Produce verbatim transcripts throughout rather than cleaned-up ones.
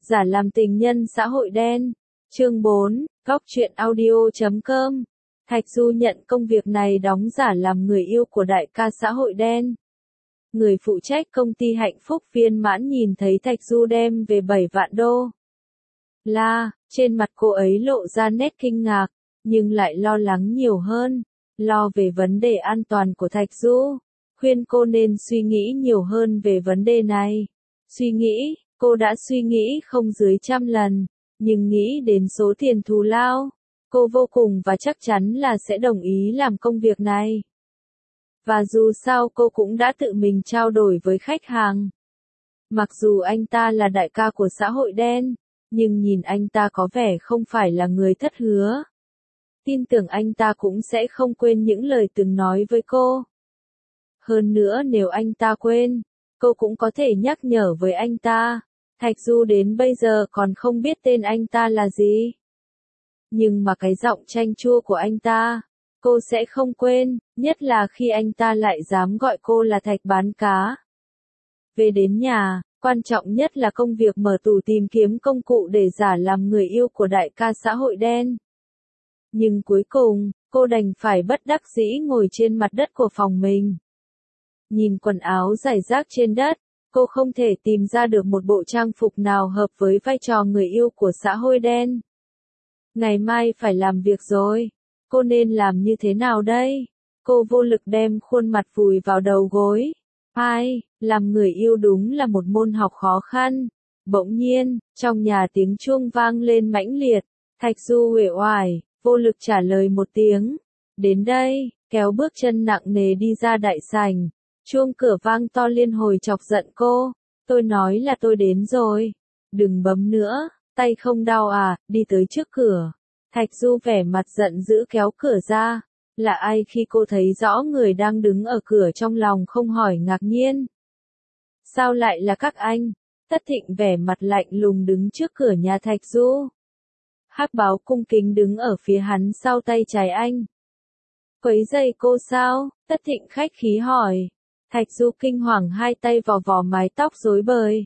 Giả làm tình nhân xã hội đen. Chương bốn, Góc truyện audio chấm com. Thạch Du nhận công việc này đóng giả làm người yêu của đại ca xã hội đen. Người phụ trách công ty hạnh phúc viên mãn nhìn thấy Thạch Du đem về bảy vạn đô la, trên mặt cô ấy lộ ra nét kinh ngạc, nhưng lại lo lắng nhiều hơn, lo về vấn đề an toàn của Thạch Du, khuyên cô nên suy nghĩ nhiều hơn về vấn đề này. Suy nghĩ, cô đã suy nghĩ không dưới trăm lần, nhưng nghĩ đến số tiền thù lao, cô vô cùng và chắc chắn là sẽ đồng ý làm công việc này. Và dù sao cô cũng đã tự mình trao đổi với khách hàng. Mặc dù anh ta là đại ca của xã hội đen, nhưng nhìn anh ta có vẻ không phải là người thất hứa. Tin tưởng anh ta cũng sẽ không quên những lời từng nói với cô. Hơn nữa nếu anh ta quên, cô cũng có thể nhắc nhở với anh ta. Thạch Du đến bây giờ còn không biết tên anh ta là gì. Nhưng mà cái giọng chanh chua của anh ta, cô sẽ không quên, nhất là khi anh ta lại dám gọi cô là Thạch bán cá. Về đến nhà, quan trọng nhất là công việc mở tủ tìm kiếm công cụ để giả làm người yêu của đại ca xã hội đen. Nhưng cuối cùng, cô đành phải bất đắc dĩ ngồi trên mặt đất của phòng mình. Nhìn quần áo rải rác trên đất, cô không thể tìm ra được một bộ trang phục nào hợp với vai trò người yêu của xã hội đen. Ngày mai phải làm việc rồi, cô nên làm như thế nào đây? Cô vô lực đem khuôn mặt vùi vào đầu gối. Ai, làm người yêu đúng là một môn học khó khăn. Bỗng nhiên, trong nhà tiếng chuông vang lên mãnh liệt. Thạch Du uể oải, vô lực trả lời một tiếng. Đến đây, kéo bước chân nặng nề đi ra đại sảnh. Chuông cửa vang to liên hồi chọc giận cô. Tôi nói là tôi đến rồi. Đừng bấm nữa, tay không đau à, đi tới trước cửa. Thạch Du vẻ mặt giận dữ kéo cửa ra. Là ai khi cô thấy rõ người đang đứng ở cửa trong lòng không hỏi ngạc nhiên. Sao lại là các anh? Tất Thịnh vẻ mặt lạnh lùng đứng trước cửa nhà Thạch Du. Hắc Báo cung kính đứng ở phía hắn sau tay trái anh. Quấy giày cô sao? Tất Thịnh khách khí hỏi. Thạch Du kinh hoàng hai tay vò vò mái tóc rối bời.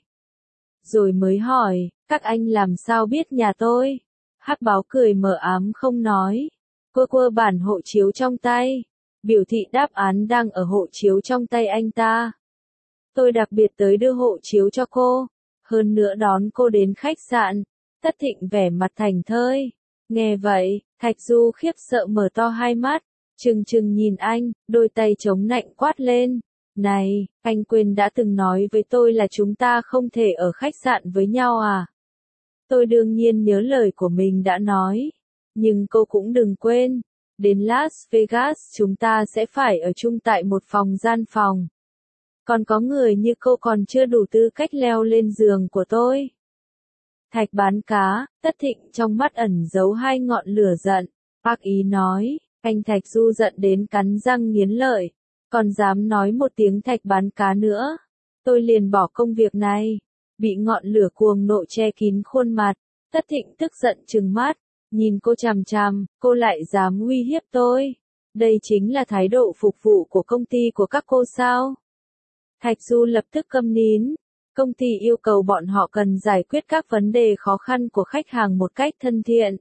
Rồi mới hỏi, các anh làm sao biết nhà tôi? Hắc Báo cười mờ ám không nói. Quơ quơ bản hộ chiếu trong tay, biểu thị đáp án đang ở hộ chiếu trong tay anh ta. Tôi đặc biệt tới đưa hộ chiếu cho cô, hơn nữa đón cô đến khách sạn. Tất Thịnh vẻ mặt thành thơi. Nghe vậy, Thạch Du khiếp sợ mở to hai mắt, trừng trừng nhìn anh, đôi tay chống nạnh quát lên. Này, anh quên đã từng nói với tôi là chúng ta không thể ở khách sạn với nhau à? Tôi đương nhiên nhớ lời của mình đã nói. Nhưng cô cũng đừng quên, đến Las Vegas chúng ta sẽ phải ở chung tại một phòng gian phòng. Còn có người như cô còn chưa đủ tư cách leo lên giường của tôi. Thạch bán cá, Tất Thịnh trong mắt ẩn giấu hai ngọn lửa giận. Bác ý nói, anh Thạch Du giận đến cắn răng nghiến lợi. Còn dám nói một tiếng Thạch bán cá nữa, tôi liền bỏ công việc này. Bị ngọn lửa cuồng nộ che kín khuôn mặt, Tất Thịnh tức giận trừng mắt. Nhìn cô chằm chằm, cô lại dám uy hiếp tôi. Đây chính là thái độ phục vụ của công ty của các cô sao? Thạch Du lập tức câm nín. Công ty yêu cầu bọn họ cần giải quyết các vấn đề khó khăn của khách hàng một cách thân thiện,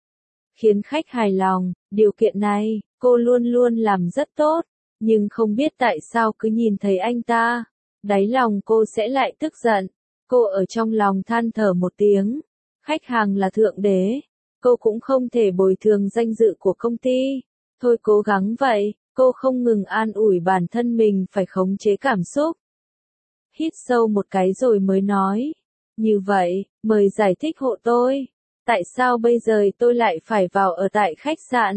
khiến khách hài lòng. Điều kiện này, cô luôn luôn làm rất tốt. Nhưng không biết tại sao cứ nhìn thấy anh ta, đáy lòng cô sẽ lại tức giận. Cô ở trong lòng than thở một tiếng. Khách hàng là thượng đế. Cô cũng không thể bồi thường danh dự của công ty. Thôi cố gắng vậy, cô không ngừng an ủi bản thân mình phải khống chế cảm xúc. Hít sâu một cái rồi mới nói. Như vậy, mời giải thích hộ tôi. Tại sao bây giờ tôi lại phải vào ở tại khách sạn?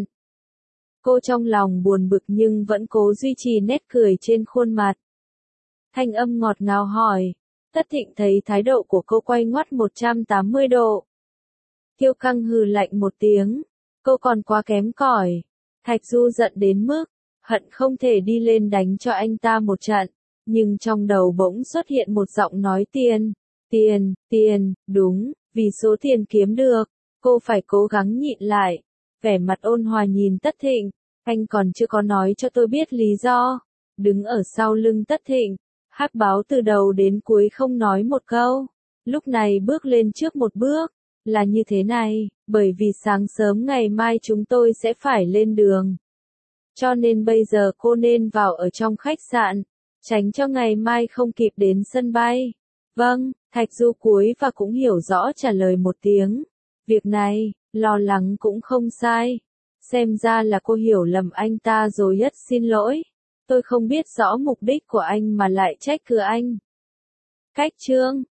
Cô trong lòng buồn bực nhưng vẫn cố duy trì nét cười trên khuôn mặt. Thanh âm ngọt ngào hỏi. Tất Thịnh thấy thái độ của cô quay ngoắt một trăm tám mươi độ. Kiêu căng hừ lạnh một tiếng, cô còn quá kém cỏi. Thạch Du giận đến mức, hận không thể đi lên đánh cho anh ta một trận, nhưng trong đầu bỗng xuất hiện một giọng nói tiền, tiền, tiền, đúng, vì số tiền kiếm được, cô phải cố gắng nhịn lại. Vẻ mặt ôn hòa nhìn Tất Thịnh, anh còn chưa có nói cho tôi biết lý do. Đứng ở sau lưng Tất Thịnh, Hắc Báo từ đầu đến cuối không nói một câu. lúc này bước lên trước một bước. Là như thế này, bởi vì sáng sớm ngày mai chúng tôi sẽ phải lên đường. Cho nên bây giờ cô nên vào ở trong khách sạn, tránh cho ngày mai không kịp đến sân bay. Vâng, Thạch Du cúi và cũng hiểu rõ trả lời một tiếng. Việc này, lo lắng cũng không sai. Xem ra là cô hiểu lầm anh ta rồi, rất xin lỗi. Tôi không biết rõ mục đích của anh mà lại trách cứ anh. Cách chương